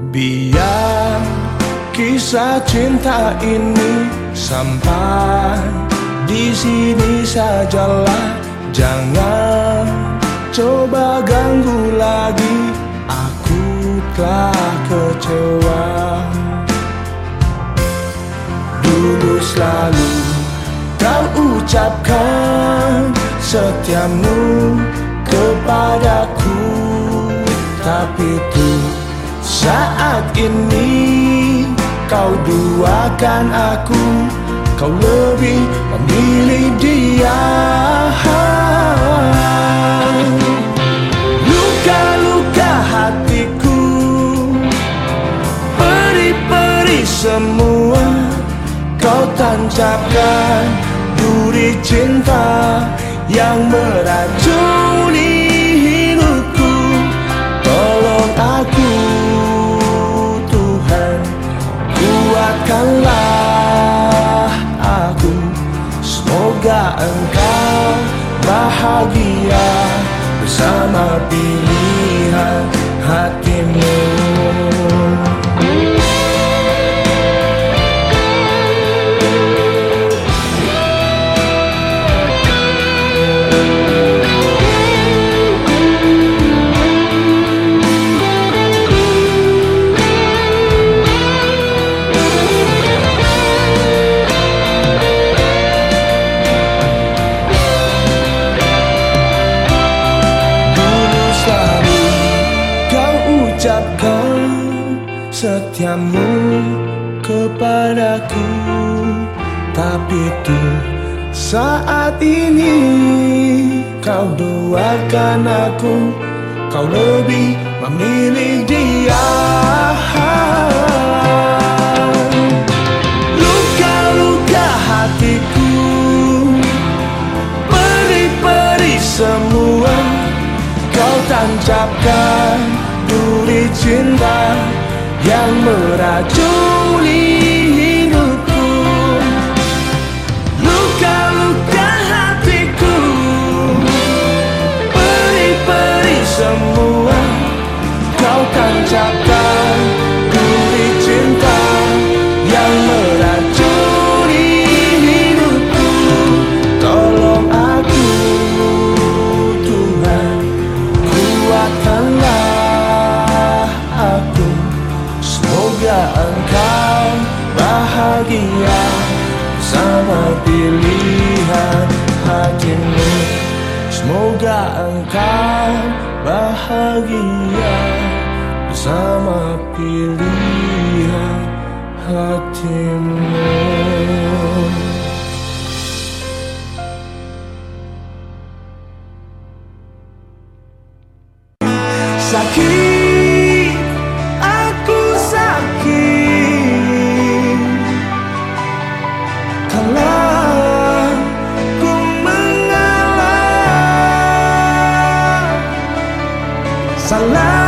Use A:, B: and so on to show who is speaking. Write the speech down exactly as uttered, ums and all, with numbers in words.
A: Biar kisah cinta ini sampai di sini sajalah. Jangan coba ganggu lagi, aku telah kecewa. Dulu selalu kau ucapkan setiamu kepadaku, tapi tuh saat ini kau duakan aku, kau lebih memilih dia. Luka-luka hatiku, peri-peri semua kau tancapkan, duri cinta yang meracuni hidupku. Tolong aku Tuhan, kuatkanlah aku, semoga Engkau bahagia bersama pilihan hatimu. Ucapkan setiamu kepadaku, tapi tuh saat ini kau doakan aku, kau lebih memilih dia. Luka-luka hatiku, peri-peri semua kau tancapkan, duri cinta yang meracuni hidupku. Luka-luka hatiku, peri-peri semua kau tancapkan, duri cinta yang meracuni hidupku. Tolong aku Tuhan, kuatkanlah aku, semoga Engkau bahagia sama pilihan hatimu. Semoga Engkau bahagia bersama pilihan hatimu. Sakit, aku sakit, kalau ku mengalah, salah